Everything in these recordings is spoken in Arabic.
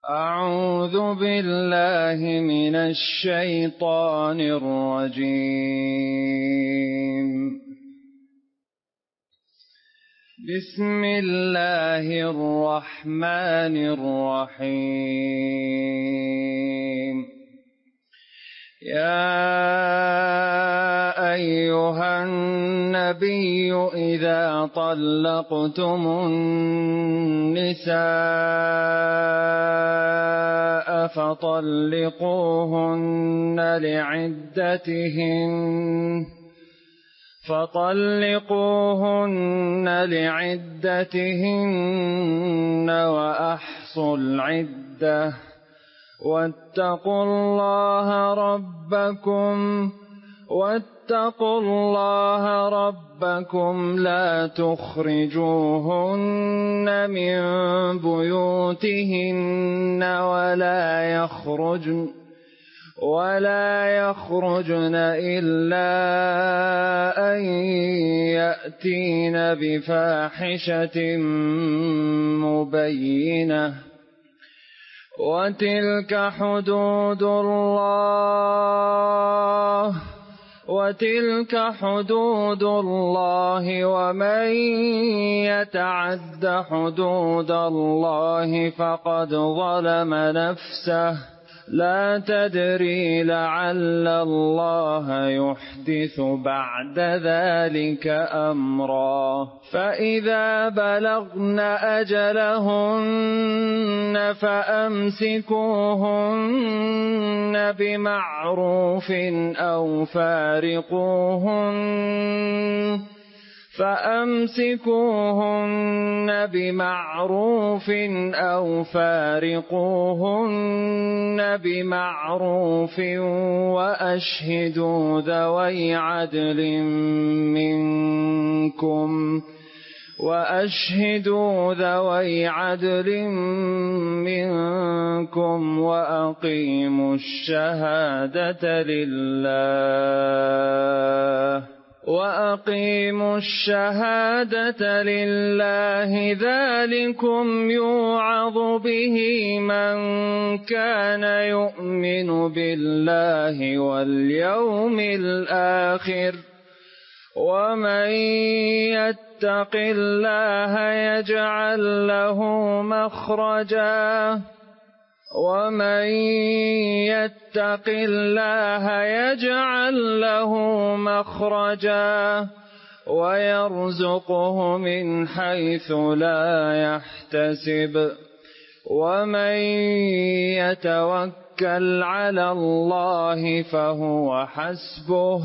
أعوذ بالله من الشيطان الرجيم. بسم الله الرحمن الرحيم. يا أيها النبي إذا طلقتم النساء فطلقوهن لعدتهن وأحصوا العدة واتقوا الله ربكم لا تخرجوهن من بيوتهن ولا يخرجن إلا أن يأتين بفاحشة مبينة وتلك حدود الله ومن يتعد حدود الله فقد ظلم نفسه لا تدري لعل الله يحدث بعد ذلك أمرا. فإذا بلغن أجلهن فأمسكوهن بمعروف أو فارقوهن بمعروف وأشهدوا ذوي عدل منكم وأقيموا الشهادة لله ذلكم يوعظ به من كان يؤمن بالله واليوم الآخر ومن يتق الله يجعل له مخرجا ويرزقه من حيث لا يحتسب ومن يتوكل على الله فهو حسبه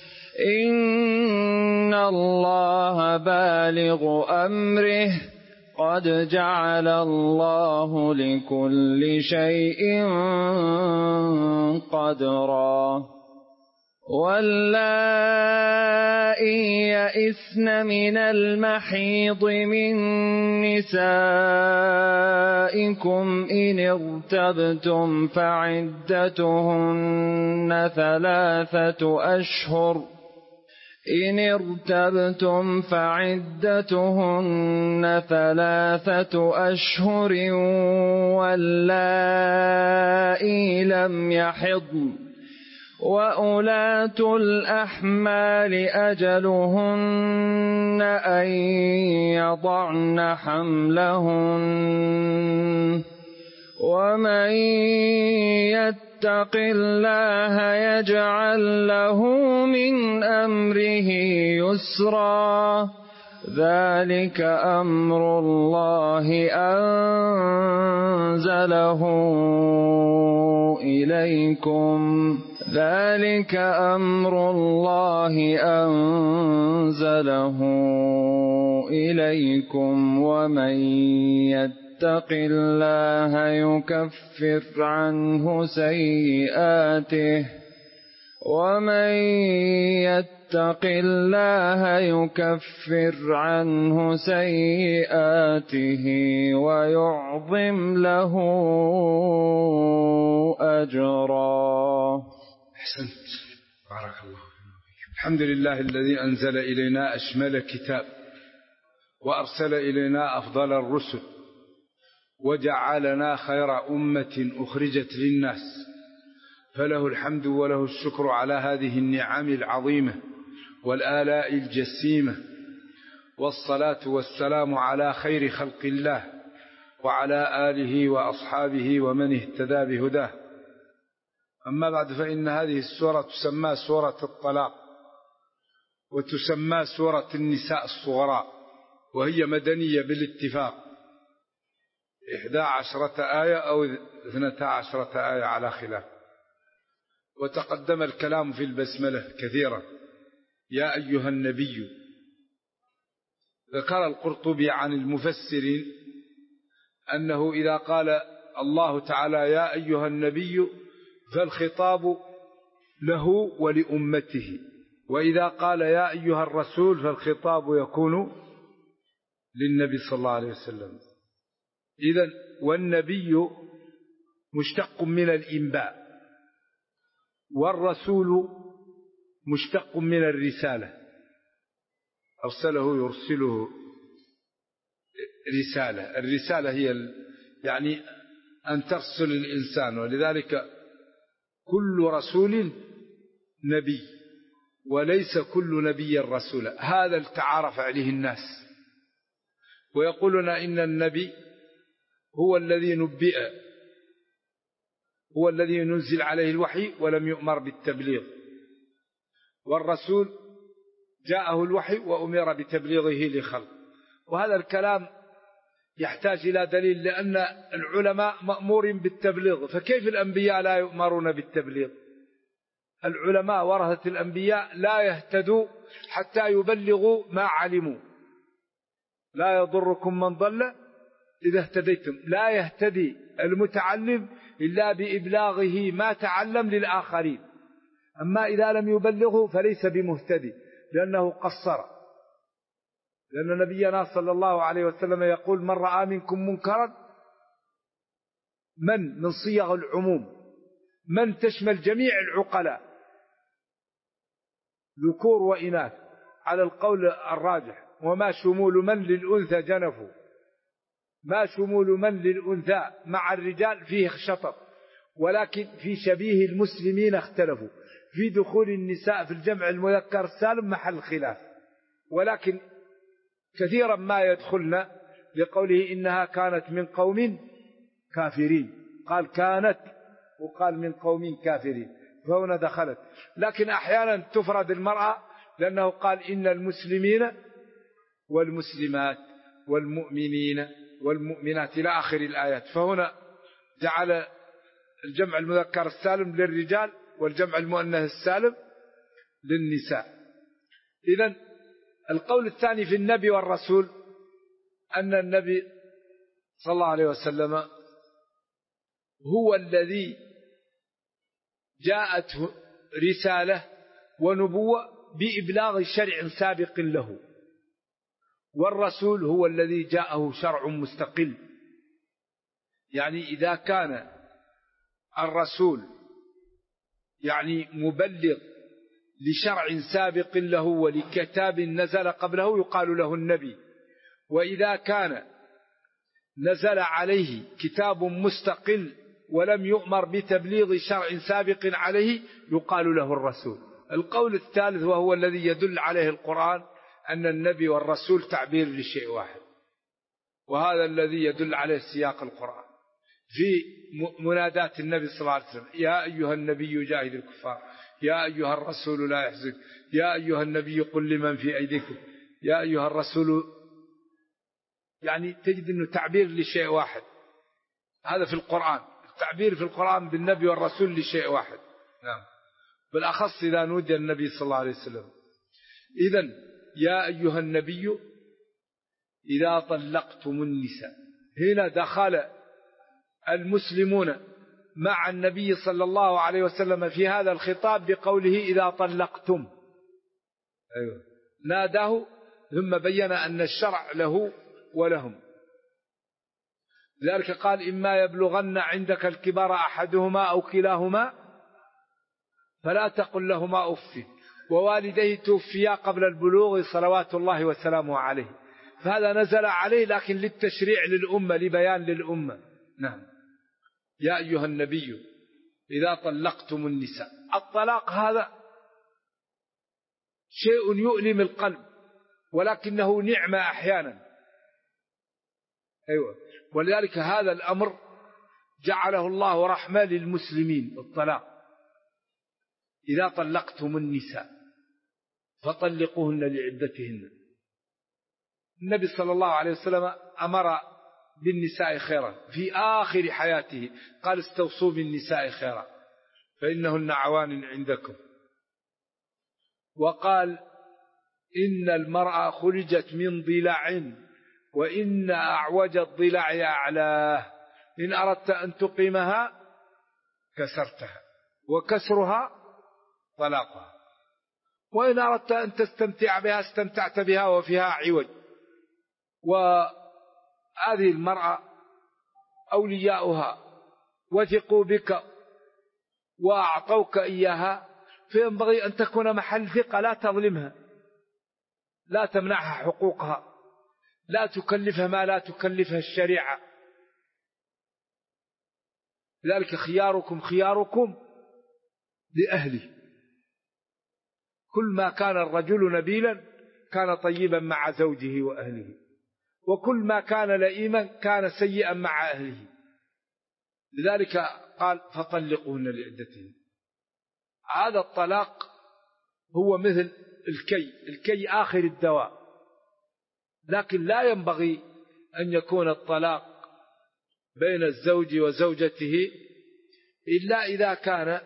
إن الله بالغ أمره قد جعل الله لكل شيء قدرا. واللائي يئسن من المحيض من نسائكم إن ارتبتم فعدتهن ثلاثة أشهر واللائي لم يحضن وأولاة الأحمال أجلهن أن يضعن حملهن ومن يتق الله يجعل له من أمره يسرا. ذلك أمر الله أنزله إليكم ومن يتق الله يكفر عنه سيئاته ويعظم له أجرا. أحسنت، بارك الله فيك. الحمد لله الذي أنزل إلينا أشمل كتاب وأرسل إلينا أفضل الرسل وجعلنا خير أمة أخرجت للناس، فله الحمد وله الشكر على هذه النعم العظيمة والآلاء الجسيمة، والصلاة والسلام على خير خلق الله وعلى آله وأصحابه ومن اهتدى بهداه. أما بعد، فإن هذه السورة تسمى سورة الطلاق، وتسمى سورة النساء الصغراء، وهي مدنية بالاتفاق، 11 آية أو 12 آية على خلاف. وتقدم الكلام في البسملة كثيرا. يا أيها النبي، ذكر القرطبي عن المفسرين أنه إذا قال الله تعالى يا أيها النبي فالخطاب له ولأمته، وإذا قال يا أيها الرسول فالخطاب يكون للنبي صلى الله عليه وسلم. إذن والنبي مشتق من الإنباء، والرسول مشتق من الرسالة، أرسله يرسله رسالة. الرسالة هي يعني أن ترسل الإنسان، ولذلك كل رسول نبي وليس كل نبي رسولا. هذا التعارف عليه الناس، ويقولون إن النبي هو الذي نبئ، هو الذي ينزل عليه الوحي ولم يؤمر بالتبليغ، والرسول جاءه الوحي وأمر بتبليغه لخلق. وهذا الكلام يحتاج إلى دليل، لأن العلماء مأمور بالتبليغ، فكيف الأنبياء لا يؤمرون بالتبليغ؟ العلماء ورثة الأنبياء لا يهتدوا حتى يبلغوا ما علموا. لا يضركم من ضل إذا اهتديتم. لا يهتدي المتعلم إلا بإبلاغه ما تعلم للآخرين، أما إذا لم يبلغه فليس بمهتدي، لأنه قصر. لأن نبينا صلى الله عليه وسلم يقول من رأى منكم منكرا، من صيغ العموم، من تشمل جميع العقلاء ذكور وإناث على القول الراجح، وما شمول من للأنثى جنفوا، ما شمول من للأنثى مع الرجال فيه شطط، ولكن في شبيه المسلمين اختلفوا. في دخول النساء في الجمع المذكر السالم محل خلاف، ولكن كثيرا ما يدخلن لقوله إنها كانت من قوم كافرين، قال كانت وقال من قوم كافرين، فهنا دخلت. لكن أحيانا تفرد المرأة، لأنه قال إن المسلمين والمسلمات والمؤمنين والمؤمنات إلى آخر الآيات، فهنا جعل الجمع المذكر السالم للرجال والجمع المؤنث السالم للنساء. إذن القول الثاني في النبي والرسول أن النبي صلى الله عليه وسلم هو الذي جاءته رسالة ونبوة بإبلاغ شرع سابق له، والرسول هو الذي جاءه شرع مستقل. يعني إذا كان الرسول يعني مبلغ لشرع سابق له ولكتاب نزل قبله يقال له النبي، وإذا كان نزل عليه كتاب مستقل ولم يؤمر بتبليغ شرع سابق عليه يقال له الرسول. القول الثالث وهو الذي يدل عليه القرآن أن النبي والرسول تعبير لشيء واحد، وهذا الذي يدل عليه سياق القرآن في منادات النبي صلى الله عليه وسلم: يا أيها النبي جاهد الكفار، يا أيها الرسول لا يحزنك، يا أيها النبي قل لمن في أيديكم، يا أيها الرسول. يعني تجد أنه تعبير لشيء واحد، هذا في القرآن، التعبير في القرآن بالنبي والرسول لشيء واحد. نعم، بالأخص إذا نودي النبي صلى الله عليه وسلم. إذن يا أيها النبي إذا طلقتم النساء، هنا دخل المسلمون مع النبي صلى الله عليه وسلم في هذا الخطاب بقوله إذا طلقتم. أيوة. ناداه ثم بين أن الشرع له ولهم، لذلك قال إما يبلغن عندك الكبار أحدهما أو كلاهما فلا تقل لهما أف، ووالديه توفيا قبل البلوغ صلوات الله وسلامه عليه. فهذا نزل عليه لكن للتشريع للأمة، لبيان للأمة. نعم. يا أيها النبي إذا طلقتم النساء. الطلاق هذا شيء يؤلم القلب ولكنه نعمة أحيانا. أيوة. ولذلك هذا الأمر جعله الله رحمة للمسلمين. الطلاق إذا طلقتم النساء فطلقوهن لعدتهن. النبي صلى الله عليه وسلم أمر بالنساء خيرا في آخر حياته، قال استوصوا بالنساء خيرا فإنهن عوان عندكم. وقال إن المرأة خرجت من ضلع وإن أعوج الضلع أعلاه، إن أردت أن تقيمها كسرتها وكسرها طلاقها، وإن أردت أن تستمتع بها استمتعت بها وفيها عوج. وهذه المرأة أولياؤها وثقوا بك وأعطوك إياها، فينبغي أن تكون محل ثقة، لا تظلمها، لا تمنعها حقوقها، لا تكلفها ما لا تكلفها الشريعة. لذلك خياركم خياركم لأهله. كل ما كان الرجل نبيلا كان طيبا مع زوجه وأهله، وكل ما كان لئيما كان سيئا مع أهله. لذلك قال فطلقوهن لعدتهن. هذا الطلاق هو مثل الكي آخر الدواء، لكن لا ينبغي أن يكون الطلاق بين الزوج وزوجته إلا إذا كان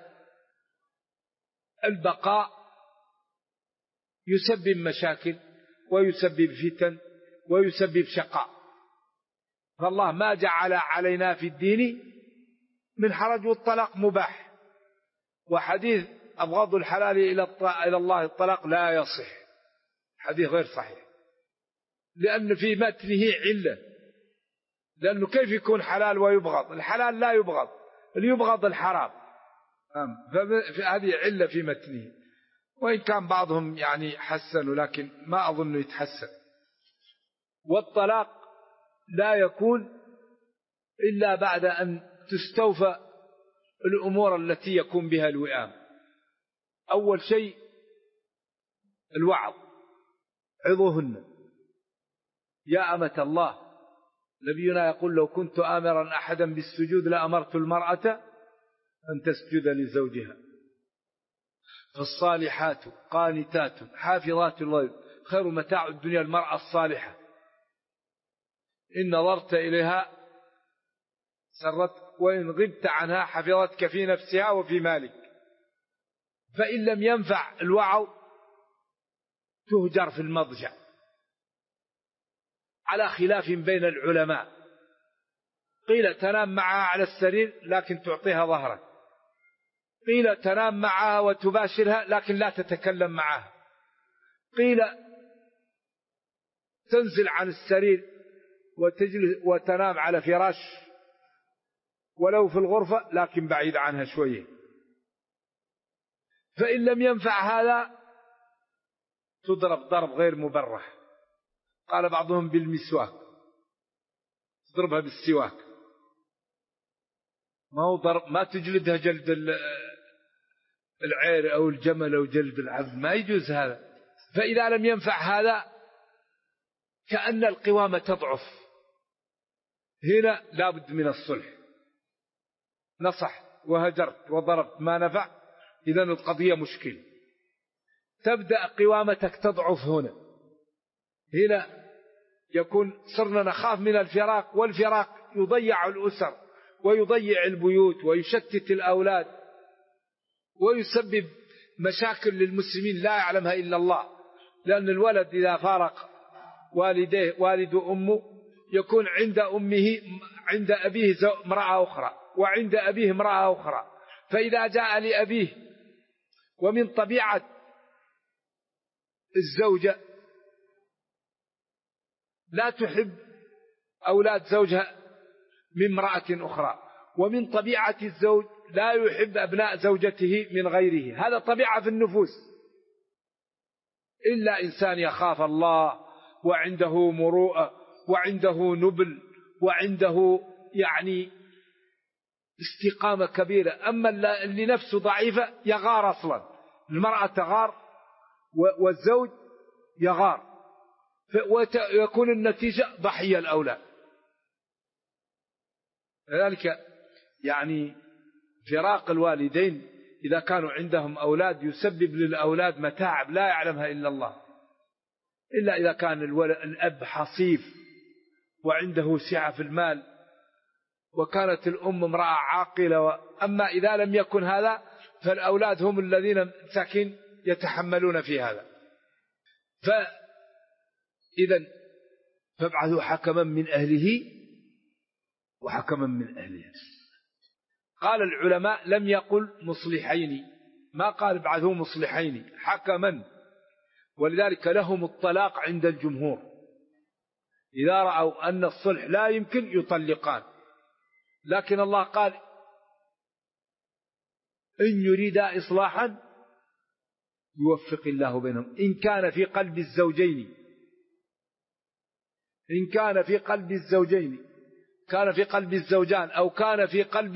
البقاء يسبب مشاكل ويسبب فتن ويسبب شقاء. فالله ما جعل علينا في الدين من حرج، والطلاق مباح. وحديث أبغض الحلال إلى الله الطلاق لا يصح، حديث غير صحيح، لأن في متنه علة. لأنه كيف يكون حلال ويبغض؟ الحلال لا يبغض، اللي يبغض الحرام. فهذه علة في متنه، وإن كان بعضهم يعني حسنوا لكن ما أظن يتحسن. والطلاق لا يكون إلا بعد أن تستوفى الأمور التي يكون بها الوئام. أول شيء الوعظ، عظوهن. يا أمة الله، نبينا يقول لو كنت آمرا أحدا بالسجود لأمرت المرأة أن تسجد لزوجها. فالصالحات قانتات حافظات للغيب خير متاع الدنيا المرأة الصالحة، إن نظرت إليها سرت وإن غبت عنها حفظتك في نفسها وفي مالك. فإن لم ينفع الوعظ تهجر في المضجع، على خلاف بين العلماء. قيل تنام معها على السرير لكن تعطيها ظهرك، قيل تنام معها وتباشرها لكن لا تتكلم معها، قيل تنزل عن السرير وتجلس وتنام على فراش ولو في الغرفة لكن بعيد عنها شوية. فإن لم ينفع هذا تضرب ضرب غير مبرح. قال بعضهم بالمسواك، تضربها بالسواك، ما هو ضرب، ما تجلدها جلد العير أو الجمل أو جلد العبد، ما يجوز هذا. فإذا لم ينفع هذا كأن القوامة تضعف، هنا لابد من الصلح. نصح وهجرت وضربت ما نفع، إذن القضية مشكلة. تبدأ قوامتك تضعف هنا يكون صرنا نخاف من الفراق، والفراق يضيع الأسر ويضيع البيوت ويشتت الأولاد ويسبب مشاكل للمسلمين لا يعلمها إلا الله. لأن الولد إذا فارق والديه والد أمه يكون عند أمه عند أبيه امرأة أخرى وعند أبيه امرأة أخرى. فإذا جاء لأبيه، ومن طبيعة الزوجة لا تحب أولاد زوجها من امرأة أخرى، ومن طبيعة الزوج لا يحب أبناء زوجته من غيره. هذا طبيعة في النفوس، إلا إنسان يخاف الله وعنده مروءة وعنده نبل وعنده يعني استقامة كبيرة. أما اللي نفسه ضعيفة يغار أصلا، المرأة تغار والزوج يغار، ويكون النتيجة ضحية الأولاد. لذلك يعني فراق الوالدين إذا كانوا عندهم أولاد يسبب للأولاد متاعب لا يعلمها إلا الله، إلا إذا كان الأب حصيف وعنده سعة في المال وكانت الأم امرأة عاقلة. أما إذا لم يكن هذا فالأولاد هم الذين مساكين يتحملون في هذا. فإذا فابعثوا حكما من أهله وحكما من أهلها. قال العلماء لم يقل مصلحين، ما قال ابعثوا مصلحين، حكما. ولذلك لهم الطلاق عند الجمهور، إذا رأوا أن الصلح لا يمكن يطلقان. لكن الله قال إن يريدا إصلاحا يوفق الله بينهم. إن كان في قلب الزوجين، إن كان في قلب الزوجين، كان في قلب الزوجان أو كان في قلب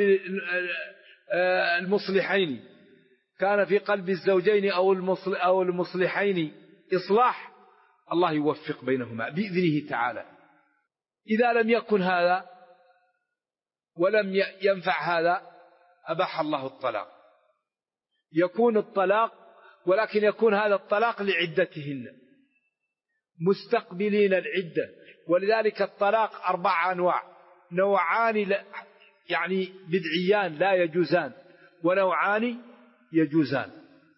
المصلحين، كان في قلب الزوجين أو المصلحين إصلاح، الله يوفق بينهما بإذنه تعالى. إذا لم يكن هذا ولم ينفع هذا أباح الله الطلاق. يكون الطلاق، ولكن يكون هذا الطلاق لعدتهن مستقبلين العدة. ولذلك الطلاق 4 أنواع: نوعان يعني بدعيان لا يجوزان، ونوعان يجوزان.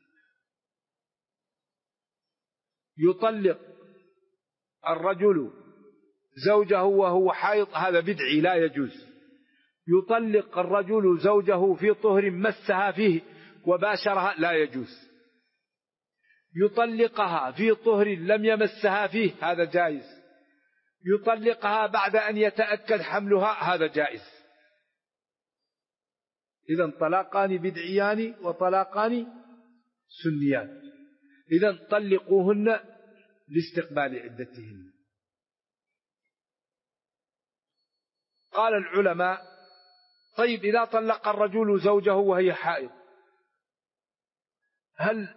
يطلق الرجل زوجه وهو حائض، هذا بدعي لا يجوز. يطلق الرجل زوجه في طهر مسها فيه وباشرها، لا يجوز. يطلقها في طهر لم يمسها فيه، هذا جائز. يطلقها بعد أن يتأكد حملها، هذا جائز. إذن طلاقان بدعيان وطلاقان سنيان. إذن طلقوهن لاستقبال عدتهن. قال العلماء: طيب إذا طلق الرجل زوجه وهي حائض هل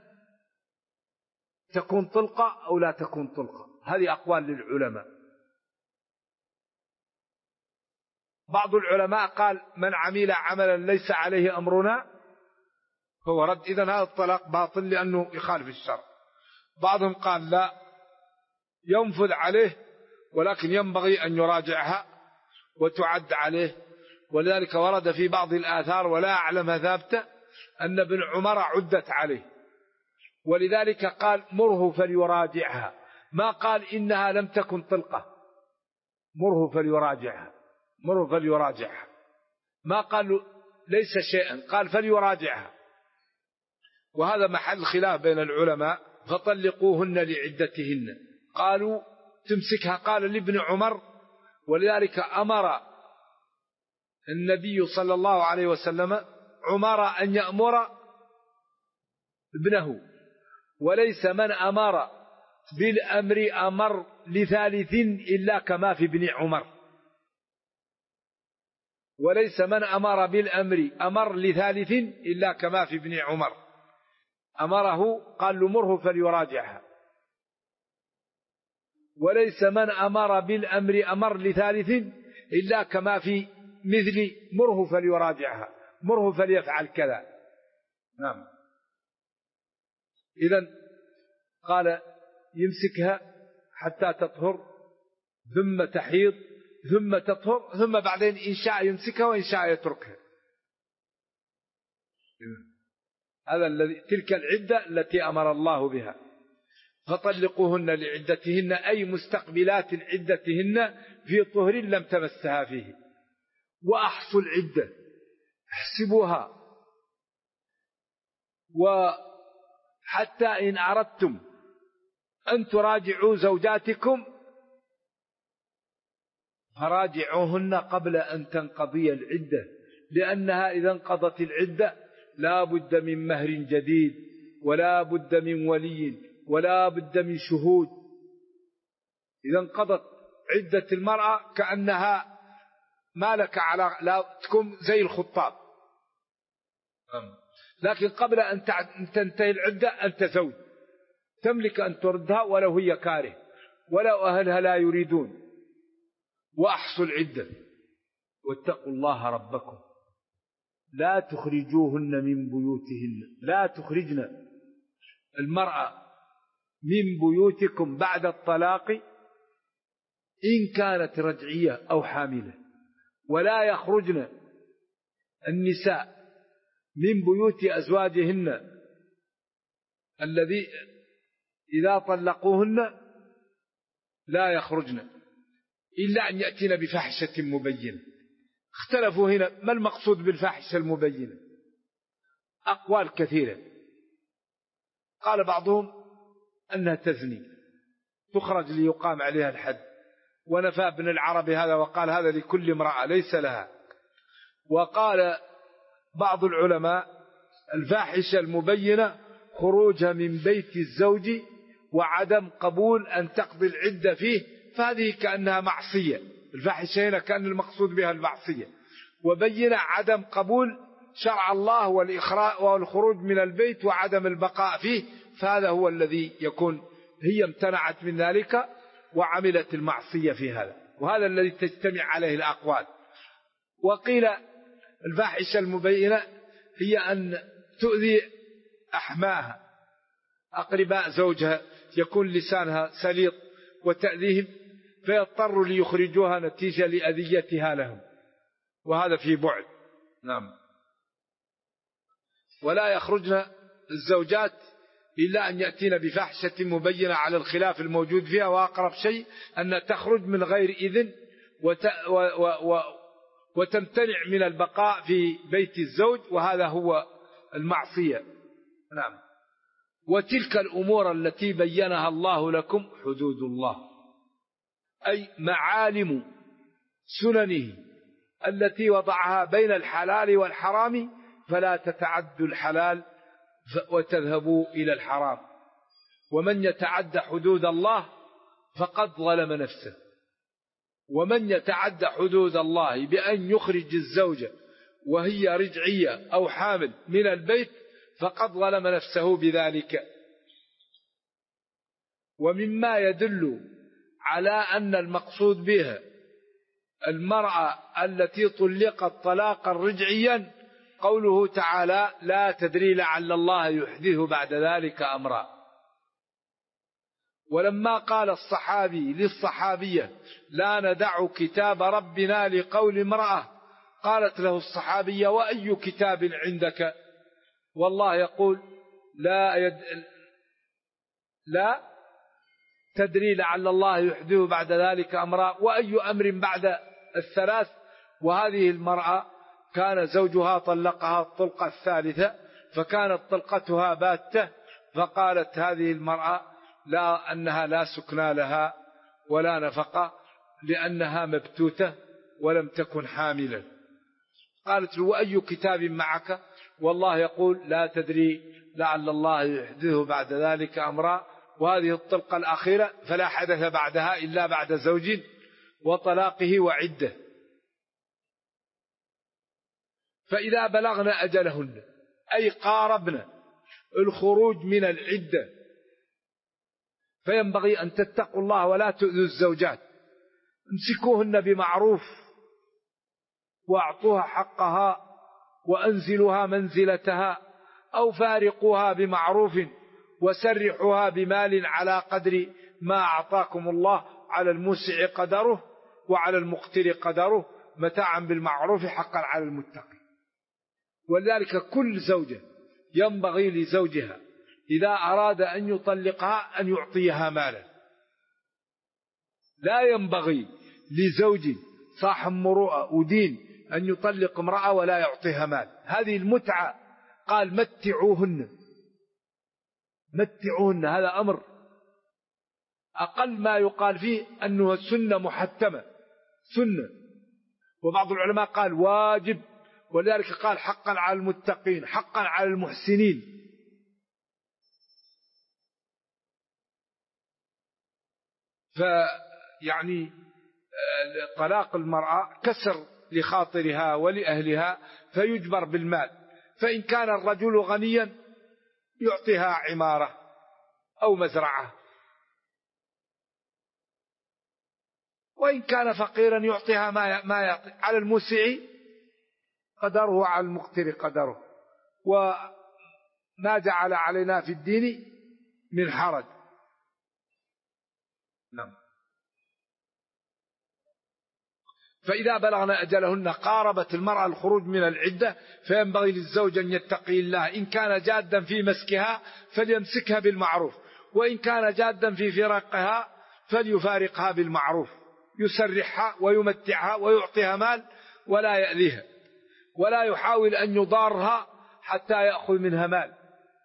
تكون طلقة أو لا تكون طلقة؟ هذه أقوال للعلماء. بعض العلماء قال: من عمل عملا ليس عليه أمرنا فهو رد، إذن هذا الطلاق باطل لأنه يخالف الشرع. بعضهم قال: لا، ينفذ عليه ولكن ينبغي أن يراجعها وتعد عليه. ولذلك ورد في بعض الآثار ولا أعلم ثابتة أن ابن عمر عدت عليه، ولذلك قال: مره فليراجعها، ما قال إنها لم تكن طلقة. مره فليراجعها، مره فليراجعها، ما قال ليس شيئا، قال فليراجعها. وهذا محل خلاف بين العلماء. فطلقوهن لعدتهن، قالوا تمسكها، قال لابن عمر. ولذلك أمر النبي صلى الله عليه وسلم عمر أن يأمر ابنه، وليس من أمر بالأمر أمر لثالث إلا كما في ابن عمر. وليس من أمر بالأمر أمر لثالث إلا كما في ابن عمر. أمره قال له: مره فليراجعها. وليس من أمر بالأمر أمر لثالث إلا كما في مثل مره فليراجعها، مره فليفعل كذا. نعم. إذن قال يمسكها حتى تطهر ثم تحيض ثم تطهر، ثم بعدين إن شاء يمسكها وإن شاء يتركها. هذا تلك العدة التي أمر الله بها. فطلقوهن لعدتهن أي مستقبلات عدتهن في طهر لم تمسها فيه. وأحصوا العدة، احسبوها. وحتى إن أردتم أن تراجعوا زوجاتكم فراجعوهن قبل أن تنقضي العدة، لأنها إذا انقضت العدة لا بد من مهر جديد، ولا بد من ولي، ولا بد من شهود. إذا انقضت عدة المرأة كأنها ما لك على لا تكون زي الخطاب. لكن قبل أن تنتهي العدة أنت زوج، تملك أن تردها ولو هي كاره، ولو أهلها لا يريدون. وأحصوا العدة واتقوا الله ربكم لا تخرجوهن من بيوتهن. لا تخرجن المرأة من بيوتكم بعد الطلاق إن كانت رجعية أو حاملة، ولا يخرجن النساء من بيوت أزواجهن الذي إذا طلقوهن لا يخرجن إلا أن يأتين بفاحشة مبينة. اختلفوا هنا ما المقصود بالفاحشة المبينة؟ أقوال كثيرة. قال بعضهم أنها تزني تخرج ليقام عليها الحد، ونفى ابن العربي هذا وقال هذا لكل امرأة ليس لها. وقال بعض العلماء الفاحشة المبينة خروجها من بيت الزوج وعدم قبول أن تقضي العدة فيه، فهذه كأنها معصية. الفاحشة هنا كأن المقصود بها المعصية، وبين عدم قبول شرع الله والخروج من البيت وعدم البقاء فيه، فهذا هو الذي يكون هي امتنعت من ذلك وعملت المعصية في هذا، وهذا الذي تجتمع عليه الأقوال. وقيل الفاحشة المبينة هي أن تؤذي أحماها أقرباء زوجها، يكون لسانها سليط وتأذيهم فيضطر ليخرجوها نتيجة لأذيتها لهم، وهذا في بعد. نعم. ولا يخرجن الزوجات إلا أن يأتين بفاحشة مبينة على الخلاف الموجود فيها، وأقرب شيء أن تخرج من غير إذن وتمتنع من البقاء في بيت الزوج، وهذا هو المعصية. نعم. وتلك الأمور التي بينها الله لكم حدود الله، أي معالم سننه التي وضعها بين الحلال والحرام، فلا تتعدوا الحلال وتذهبوا إلى الحرام. ومن يتعد حدود الله فقد ظلم نفسه. ومن يتعد حدود الله بأن يخرج الزوجة وهي رجعية أو حامل من البيت فقد ظلم نفسه بذلك. ومما يدل على أن المقصود بها المرأة التي طلقت طلاقا رجعيا قوله تعالى لا تدري لعل الله يحدث بعد ذلك أمرا. ولما قال الصحابي للصحابية لا ندع كتاب ربنا لقول امرأة، قالت له الصحابية وأي كتاب عندك؟ والله يقول لا تدري لعل الله يحدث بعد ذلك أمرا، وأي أمر بعد الثلاث. وهذه المرأة كان زوجها طلقها الطلقة الثالثة، فكانت طلقتها باتة، فقالت هذه المرأة لا أنها لا سكنى لها ولا نفقة لأنها مبتوتة ولم تكن حاملا. قالت له وأي كتاب معك؟ والله يقول لا تدري لعل الله يحدث بعد ذلك أمرا. وهذه الطلقة الأخيرة فلا حدث بعدها إلا بعد زوج وطلاقه وعدة. فإذا بلغنا أجلهن أي قاربنا الخروج من العدة فينبغي أن تتقوا الله ولا تؤذوا الزوجات، امسكوهن بمعروف واعطوها حقها وأنزلوها منزلتها، أو فارقوها بمعروف وسرحوها بمال على قدر ما أعطاكم الله، على الموسع قدره وعلى المقتر قدره، متاعا بالمعروف حقا على المتقين. ولذلك كل زوجة ينبغي لزوجها إذا أراد أن يطلقها أن يعطيها مالا. لا ينبغي لزوج صاحب مروءة ودين أن يطلق امرأة ولا يعطيها مال. هذه المتعة قال متعوهن، هذا أمر أقل ما يقال فيه أنه سنة محتمة، سنة. وبعض العلماء قال واجب، ولذلك قال حقا على المتقين حقا على المحسنين. يعني طلاق المرأة كسر لخاطرها ولأهلها فيجبر بالمال. فإن كان الرجل غنيا يعطيها عمارة أو مزرعة، وإن كان فقيرا يعطيها ما يعطي، على الموسع قدره وعلى المقتر قدره، وما جعل علينا في الدين من حرج. نعم. فإذا بلغنا أجلهن قاربت المرأة الخروج من العدة فينبغي للزوج أن يتقي الله، إن كان جادا في مسكها فليمسكها بالمعروف، وإن كان جادا في فراقها فليفارقها بالمعروف، يسرحها ويمتعها ويعطيها مال ولا يأذيها، ولا يحاول أن يضارها حتى يأخذ منها مال.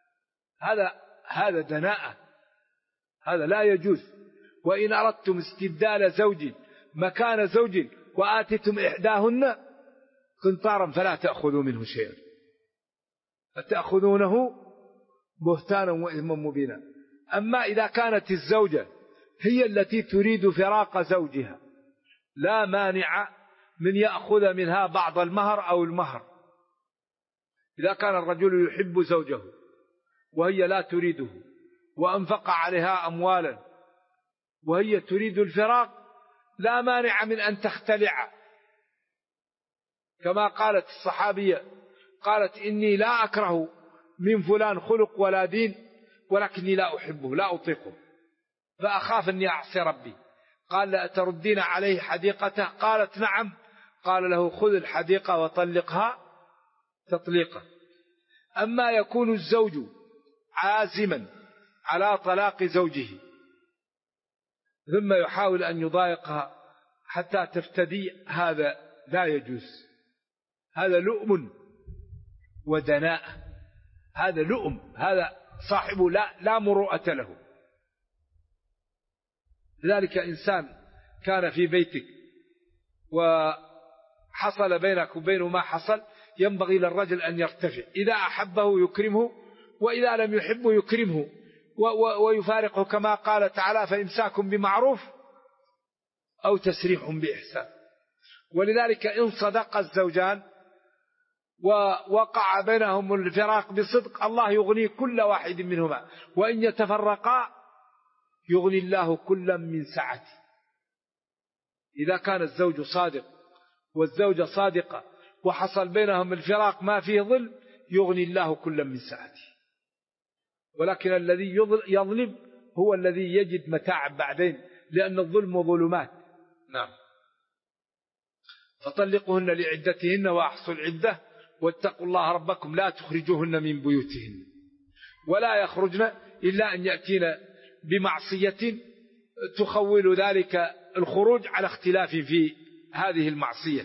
هذا دناءة، هذا لا يجوز. وإن أردتم استبدال زوج مكان زوج وآتتم إحداهن قنطارا فلا تأخذوا منه شيئا فتأخذونه بهتانا وإثما مبينا. أما إذا كانت الزوجة هي التي تريد فراق زوجها لا مانع من يأخذ منها بعض المهر أو المهر. إذا كان الرجل يحب زوجه وهي لا تريده وأنفق عليها أموالا وهي تريد الفراق لا مانع من أن تختلع، كما قالت الصحابية، قالت إني لا أكره من فلان خلق ولا دين ولكني لا أحبه لا أطيقه فأخاف أني أعصي ربي. قال لا تردين عليه حديقته؟ قالت نعم. قال له خذ الحديقة وطلقها تطليقا. أما يكون الزوج عازما على طلاق زوجه ثم يحاول أن يضايقها حتى تفتدي، هذا لا يجوز، هذا لؤم ودناء، هذا لؤم، هذا صاحبه لا مروءة له. لذلك إنسان كان في بيتك وحصل بينك وبينه ما حصل، ينبغي للرجل أن يرتفع، إذا أحبه يكرمه وإذا لم يحبه يكرمه ويفارقه، كما قال تعالى فإمساك بمعروف أو تسريح بإحسان. ولذلك إن صدق الزوجان ووقع بينهم الفراق بصدق الله يغني كل واحد منهما، وإن يتفرقا يغني الله كلا من سعته. إذا كان الزوج صادق والزوجة صادقة وحصل بينهم الفراق ما فيه ظلم يغني الله كلا من سعته. ولكن الذي يظلم هو الذي يجد متاع بعدين، لأن الظلم ظلمات. نعم. فطلقوهن لعدتهن وأحصوا العدة واتقوا الله ربكم لا تخرجوهن من بيوتهن ولا يخرجن إلا أن يأتين بمعصية تخول ذلك الخروج على اختلاف في هذه المعصية.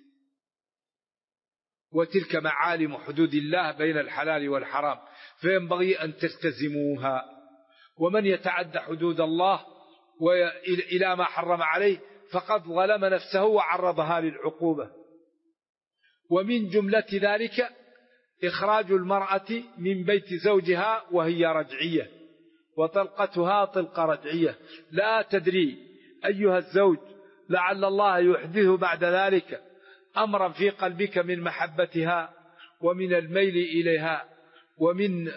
وتلك معالم حدود الله بين الحلال والحرام فينبغي أن تلتزموها. ومن يتعد حدود الله إلى ما حرم عليه فقد ظلم نفسه وعرضها للعقوبة. ومن جملة ذلك إخراج المرأة من بيت زوجها وهي رجعية، وطلقتها طلقة رجعية. لا تدري أيها الزوج لعل الله يحدث بعد ذلك أمرا في قلبك من محبتها ومن الميل إليها ومن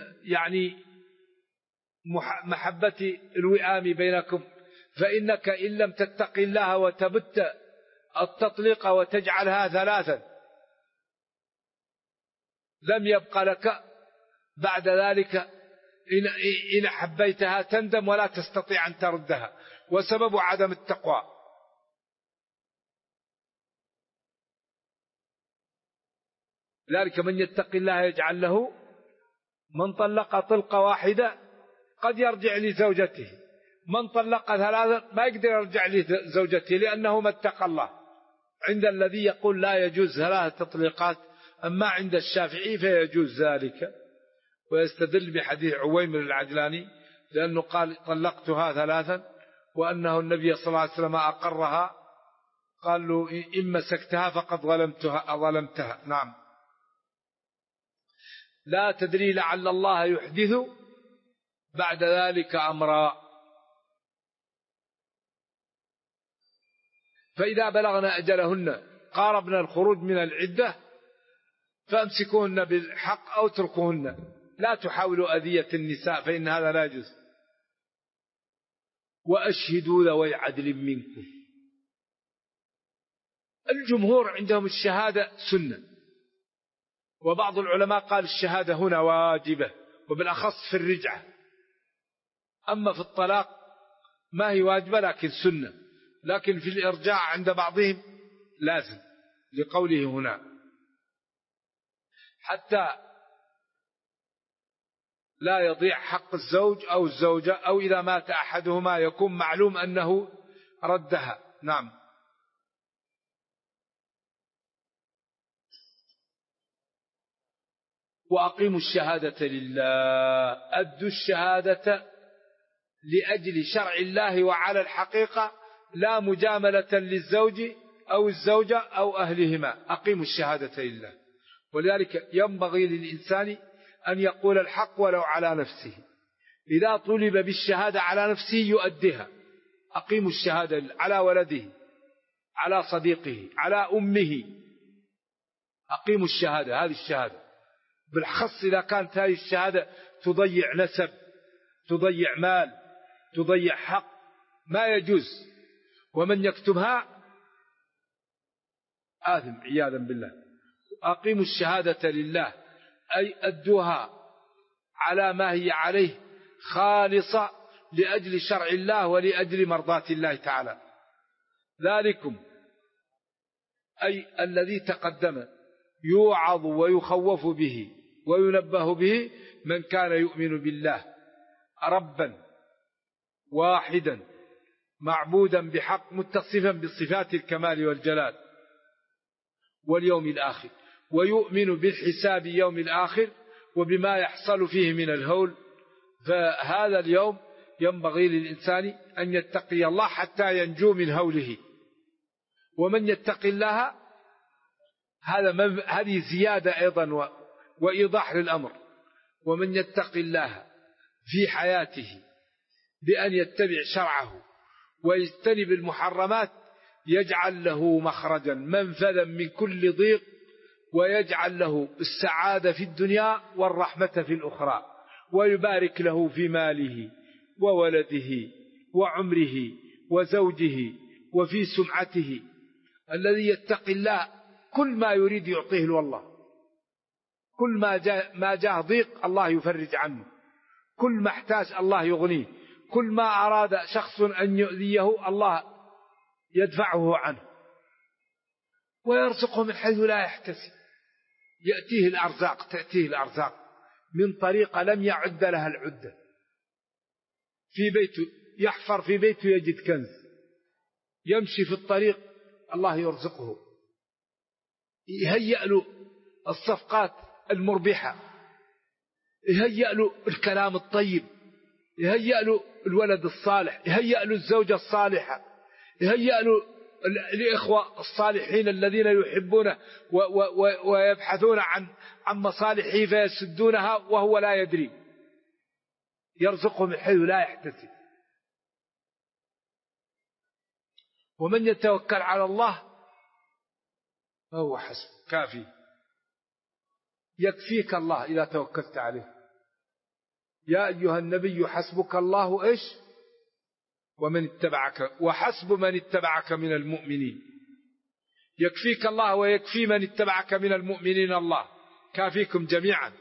محبة الوئام بينكم. فإنك إن لم تتق الله وتبت التطليق وتجعلها ثلاثا لم يبق لك بعد ذلك إن حبيتها تندم ولا تستطيع أن تردها، وسبب عدم التقوى. ذلك من يتق الله يجعل له، من طلق طلقة واحدة قد يرجع لزوجته، من طلق ثلاثة ما يقدر يرجع لزوجته لأنه ما اتقى الله. عند الذي يقول لا يجوز ثلاث تطليقات، أما عند الشافعي فيجوز ذلك، ويستدل بحديث عويمر العجلاني لأنه قال طلقتها ثلاثا، وأنه النبي صلى الله عليه وسلم أقرها، قال له إن مسكتها فقد ظلمتها. نعم. لا تدري لعل الله يحدث بعد ذلك أمرا. فإذا بلغنا أجلهن قاربنا الخروج من العدة فأمسكوهن بالحق أو اتركوهن، لا تحاولوا أذية النساء فإن هذا لا يجوز. وأشهدوا ذوي عدل منكم. الجمهور عندهم الشهادة سنة، وبعض العلماء قال الشهادة هنا واجبة، وبالأخص في الرجعة. أما في الطلاق ما هي واجبة لكن سنة، لكن في الإرجاع عند بعضهم لازم لقوله هنا، حتى لا يضيع حق الزوج أو الزوجة، أو إذا مات أحدهما يكون معلوم أنه ردها. نعم. وأقيموا الشهادة لله، أدوا الشهادة لأجل شرع الله وعلى الحقيقة، لا مجاملة للزوج أو الزوجة أو أهلهما. أقيموا الشهادة لله. ولذلك ينبغي للإنسان أن يقول الحق ولو على نفسه. إذا طلب بالشهادة على نفسه يؤديها. أقيموا الشهادة على ولده، على صديقه، على أمه. أقيموا الشهادة، هذه الشهادة بالخص إذا كانت هذه الشهادة تضيع نسب، تضيع مال، تضيع حق، ما يجوز. ومن يكتبها آثم عياذا بالله. أقيموا الشهادة لله أي أدوها على ما هي عليه، خالصة لأجل شرع الله ولأجل مرضاة الله تعالى. ذلكم أي الذي تقدم يوعظ ويخوف به وينبه به من كان يؤمن بالله ربا واحدا معبودا بحق متصفا بصفات الكمال والجلال واليوم الآخر، ويؤمن بالحساب يوم الآخر وبما يحصل فيه من الهول. فهذا اليوم ينبغي للإنسان أن يتقي الله حتى ينجو من هوله. ومن يتقي الله، هذه زيادة أيضا وإيضاح للأمر. ومن يتقي الله في حياته بأن يتبع شرعه ويجتنب المحرمات يجعل له مخرجا منفذا من كل ضيق، ويجعل له السعادة في الدنيا والرحمة في الأخرى، ويبارك له في ماله وولده وعمره وزوجه وفي سمعته. الذي يتقي الله كل ما يريد يعطيه والله، كل ما جاء ضيق الله يفرج عنه، كل ما احتاج الله يغنيه، كل ما أراد شخص أن يؤذيه الله يدفعه عنه، ويرزقه من حيث لا يحتسب. يأتيه الأرزاق، تأتيه الأرزاق من طريقة لم يعد لها العدة. في بيته يحفر في بيته يجد كنز، يمشي في الطريق الله يرزقه، يهيأ له الصفقات المربحة، يهيأ له الكلام الطيب، يهيأ له الولد الصالح، يهيأ له الزوجة الصالحة، يهيأ له الإخوة الصالحين الذين يحبونه ويبحثون عن مصالحه فيسدونها وهو لا يدري. يرزقه من حيث لا يحتسب. ومن يتوكل على الله فهو حسبه، كافي، يكفيك الله إذا توكلت عليه. يا أيها النبي حسبك الله إيش ومن اتبعك، وحسب من اتبعك من المؤمنين. يكفيك الله ويكفي من اتبعك من المؤمنين، الله كافيكم جميعا.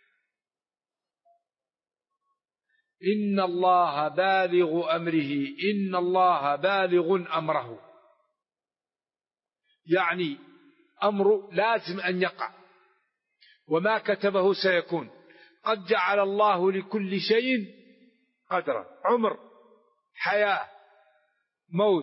إن الله بالغ أمره، إن الله بالغ أمره، يعني أمر لازم أن يقع، وما كتبه سيكون. قد جعل الله لكل شيء قدرا، عمر، حياة، موت،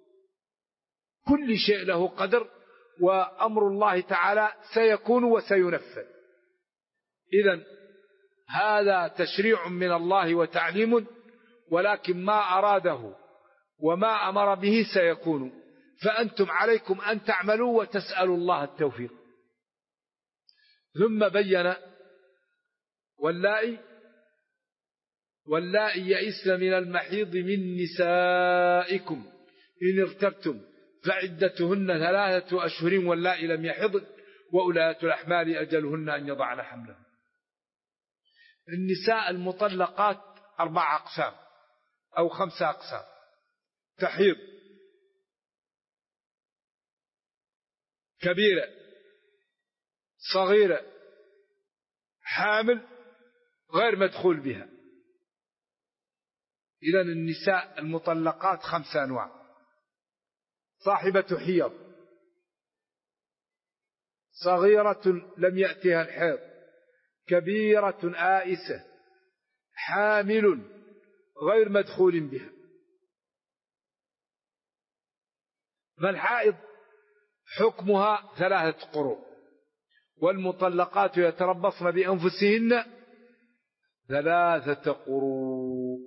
كل شيء له قدر، وأمر الله تعالى سيكون وسينفذ. إذن هذا تشريع من الله وتعليم، ولكن ما أراده وما أمر به سيكون. فأنتم عليكم أن تعملوا وتسألوا الله التوفيق. ثم بين واللائي يئسن من المحيض من نسائكم إن ارتبتم فعدتهن 3 أشهر واللائي لم يحضن وأولاة الأحمال أجلهن أن يضعن حملهن. النساء المطلقات 4 أقسام أو 5 أقسام: تحيض، كبيرة، صغيرة، حامل، غير مدخول بها. إذن النساء المطلقات 5 أنواع: صاحبة حيض، صغيرة لم يأتها الحيض، كبيرة آئسة، حامل، غير مدخول بها. فالحائض حكمها 3 قروء، والمطلقات يتربصن بأنفسهن 3 قروء.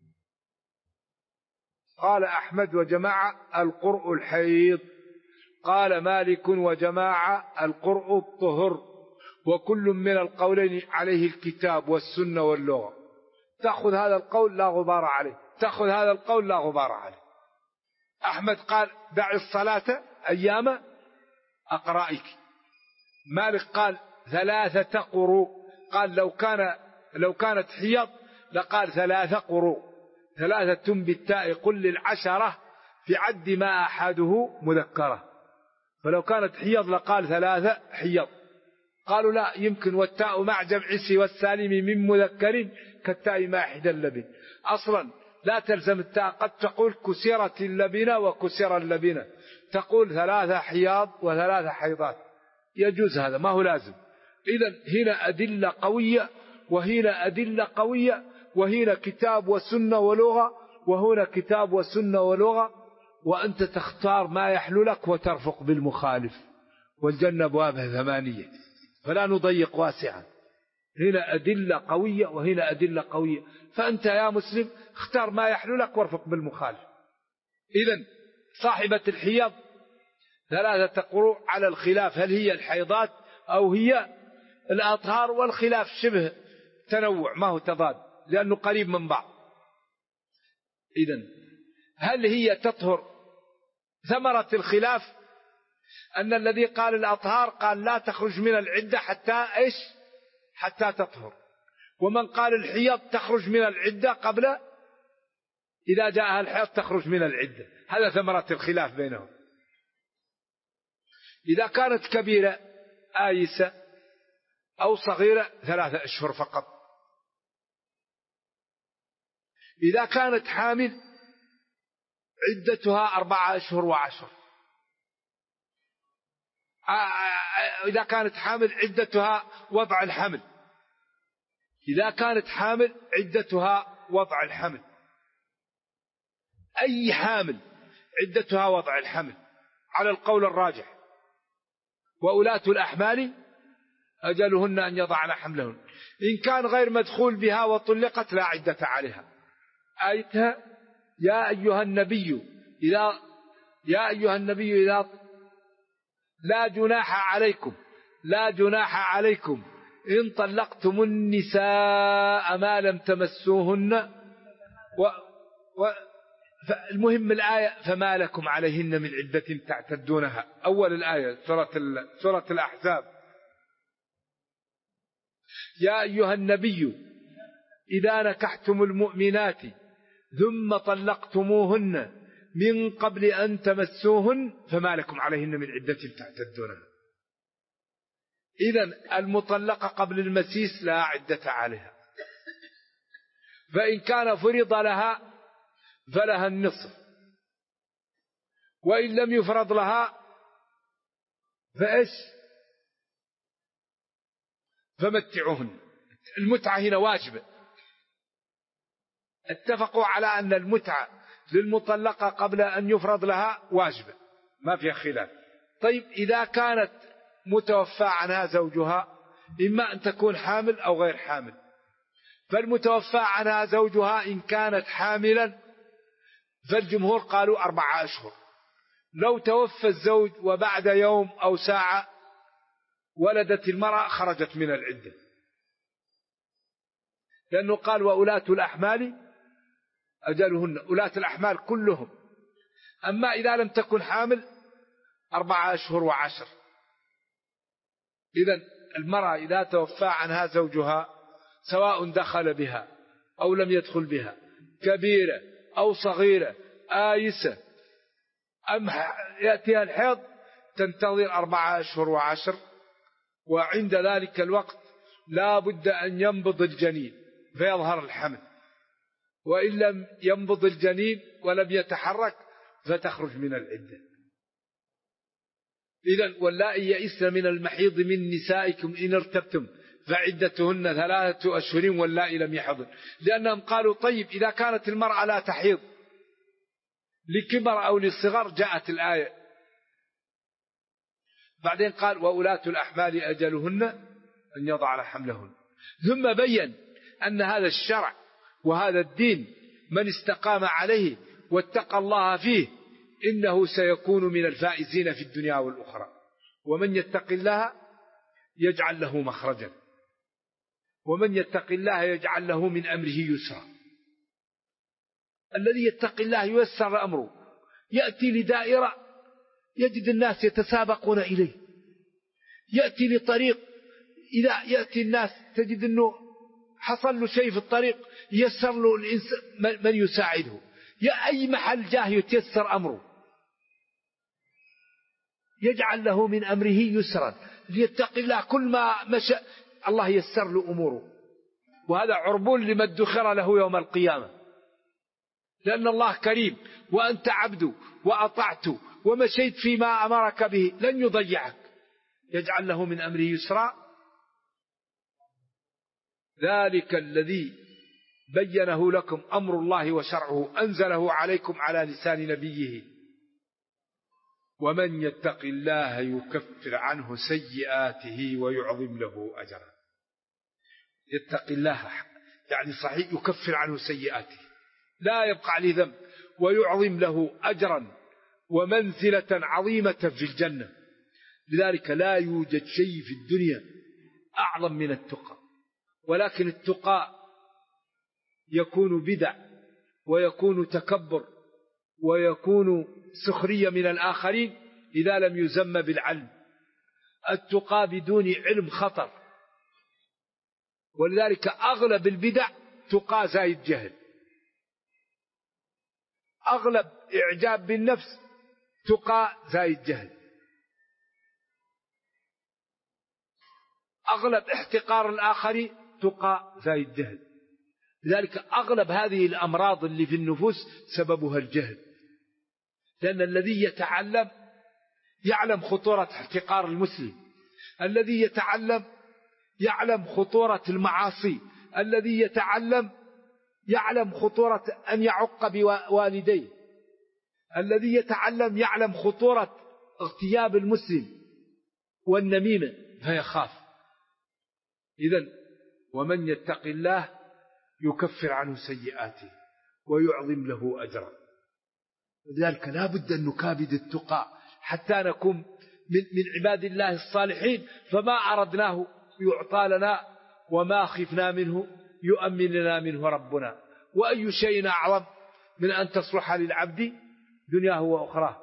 قال أحمد وجماعة: القرء الحيض. قال مالك وجماعة: القرء الطهر. وكل من القولين عليه الكتاب والسنة واللغة. تأخذ هذا القول لا غبار عليه، تأخذ هذا القول لا غبار عليه. أحمد قال: دع الصلاة أيام أقرائك. مالك قال: 3 قروء. قال لو كانت حيض لقال 3 قروء، 3 بالتاء قل 10 في عد ما أحده مذكرة، فلو كانت حيض لقال 3 حيض. قالوا لا يمكن، والتاء مع جمع سوى السالم من مذكر كالتاء مع إحدى اللبن. أصلا لا تلزم التاء، قد تقول كسرت اللبنة وكسر اللبنة، تقول 3 حياض و3 حيضات، يجوز هذا، ما هو لازم. إذن هنا أدلة قوية وهنا أدلة قوية، وهنا كتاب وسنة ولغة وهنا كتاب وسنة ولغة، وأنت تختار ما يحلو لك وترفق بالمخالف. والجنة أبوابها 8، فلا نضيق واسعا. هنا أدلة قوية وهنا أدلة قوية، فأنت يا مسلم اختار ما يحلو لك وارفق بالمخالف. إذن صاحبة الحيض 3 قروء على الخلاف، هل هي الحيضات أو هي الأطهار؟ والخلاف شبه تنوع ما هو تضاد، لأنه قريب من بعض. إذن هل هي تطهر؟ ثمرة الخلاف أن الذي قال الأطهار قال لا تخرج من العدة حتى تطهر، ومن قال الحيض تخرج من العدة قبل، إذا جاءها الحيض تخرج من العدة. هذا ثمرة الخلاف بينهم. إذا كانت كبيرة آيسة أو صغيرة 3 أشهر فقط. إذا كانت حامل عدتها 4 أشهر و10. إذا كانت حامل عدتها وضع الحمل. إذا كانت حامل عدتها وضع الحمل. أي حامل عدتها وضع الحمل على القول الراجح. وأولاة الأحمال أجلهن أن يضعن حملهن. إن كان غير مدخول بها وطلقت لا عدة عليها. آيتها: يا أيها النبي إذا لا جناح عليكم إن طلقتم النساء ما لم تمسوهن المهم الآية: فما لكم عليهن من عدة تعتدونها. أول الآية سورة الأحزاب: يا أيها النبي إذا نكحتم المؤمنات ثم طلقتموهن من قبل أن تمسوهن فما لكم عليهن من عدة تعتدونها. إذن المطلقة قبل المسيس لا عدة عليها، فإن كان فرض لها فلها النصف، وإن لم يفرض لها فمتعوهن. المتعة هنا واجبة. اتفقوا على أن المتعة للمطلقة قبل أن يفرض لها واجبة، ما فيها خلاف. طيب إذا كانت متوفى عنها زوجها، إما أن تكون حامل أو غير حامل، فالمتوفى عنها زوجها إن كانت حاملا فالجمهور قالوا 4 أشهر. لو توفى الزوج وبعد يوم أو ساعة ولدت المرأة خرجت من العدة، لأنه قال وأولاة الأحمال أجلهن. أولاة الأحمال كلهم أما إذا لم تكن حامل 4 أشهر و10. إذن المرأة إذا توفى عنها زوجها سواء دخل بها أو لم يدخل بها، كبيرة أو صغيرة، آيسة أم يأتيها الحيض، تنتظر 4 أشهر و10، وعند ذلك الوقت لا بد أن ينبض الجنين فيظهر الحمل، وإن لم ينبض الجنين ولم يتحرك فتخرج من العدة. إذن واللائي يئسن من المحيض من نسائكم إن ارتبتم فعدتهن 3 أشهر واللائي لم يحضن، لأنهم قالوا طيب إذا كانت المرأة لا تحيض لكبر أو للصغر جاءت الآية. بعدين قال وأولاة الأحمال أجلهن أن يضعن حملهن. ثم بين أن هذا الشرع وهذا الدين من استقام عليه واتقى الله فيه إنه سيكون من الفائزين في الدنيا والأخرى. ومن يتق الله يجعل له مخرجا، ومن يتق الله يجعل له من أمره يسرا. الذي يتق الله ييسر أمره، يأتي لدائرة يجد الناس يتسابقون إليه، يأتي لطريق إذا يأتي الناس تجد أنه حصل له شيء في الطريق ييسر له من يساعده، يا أي محل جاه يتيسر أمره، يجعل له من أمره يسرا. ليتق الله كل ما مشى الله يسر له أموره. وهذا عربون لما ادخر له يوم القيامة، لأن الله كريم وأنت عبد وأطعت ومشيت فيما أمرك به لن يضيعك، يجعل له من أمره يسرا. ذلك الذي بينه لكم أمر الله وشرعه أنزله عليكم على لسان نبيه. ومن يتق الله يكفر عنه سيئاته ويعظم له أجرا. يتق الله يعني صحيح يكفر عنه سيئاته، لا يبقى عليه ذنب، ويعظم له أجرا ومنزلة عظيمة في الجنة. لذلك لا يوجد شيء في الدنيا أعظم من التقى، ولكن التقى يكون بدع ويكون تكبر ويكون سخرية من الآخرين إذا لم يزم بالعلم. التقى بدون علم خطر، ولذلك أغلب البدع تقى زايد جهل، أغلب إعجاب بالنفس تقى زايد جهل، أغلب احتقار الآخرين تقى زايد جهل. لذلك أغلب هذه الأمراض اللي في النفوس سببها الجهل، لأن الذي يتعلم يعلم خطورة احتقار المسلم، الذي يتعلم يعلم خطورة المعاصي، الذي يتعلم يعلم خطورة أن يعق بوالديه، الذي يتعلم يعلم خطورة اغتياب المسلم والنميمة فيخاف. إذن ومن يتق الله يكفر عنه سيئاته ويعظم له أجرا. لذلك لا بد أن نكابد التقى حتى نكون من عباد الله الصالحين، فما أردناه يعطى لنا وما خفنا منه يؤمن لنا منه ربنا. وأي شيء أعظم من أن تصلح للعبد دنياه وأخراه.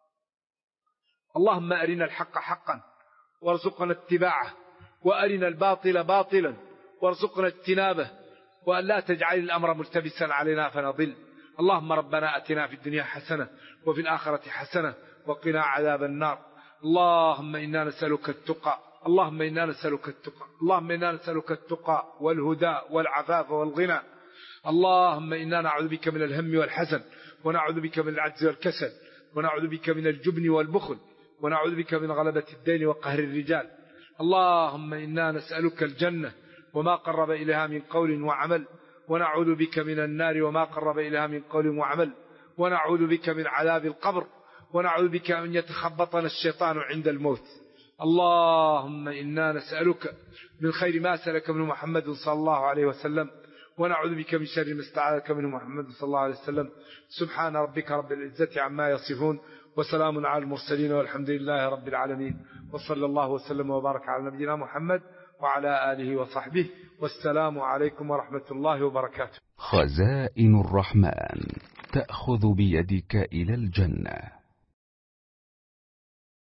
اللهم أرنا الحق حقا وارزقنا اتباعه، وأرنا الباطل باطلا وارزقنا اجتنابه، وأن لا تجعل الأمر ملتبسا علينا فنضل. اللهم ربنا أتنا في الدنيا حسنة وفي الآخرة حسنة وقنا عذاب النار. اللهم إنا نسألك التقى، اللهم إنا نسألك التقى، اللهم إنا نسألك التقى والهدى والعفاف والغنى. اللهم إنا نعوذ بك من الهم والحزن، ونعوذ بك من العجز والكسل، ونعوذ بك من الجبن والبخل، ونعوذ بك من غلبة الدين وقهر الرجال. اللهم إنا نسألك الجنة وما قرب إليها من قول وعمل، ونعوذ بك من النار وما قرب إليها من قول وعمل، ونعوذ بك من عذاب القبر، ونعوذ بك أن يتخبطنا الشيطان عند الموت. اللهم إنا نسألك من خير ما سألك منه محمد صلى الله عليه وسلم، ونعوذ بك من شر ما استعاذك منه محمد صلى الله عليه وسلم. سبحان ربك رب العزة عما يصفون، وسلام على المرسلين، والحمد لله رب العالمين، وصلى الله وسلم وبارك على نبينا محمد وعلى آله وصحبه، والسلام عليكم ورحمة الله وبركاته. خزائن الرحمن تأخذ بيدك إلى الجنة.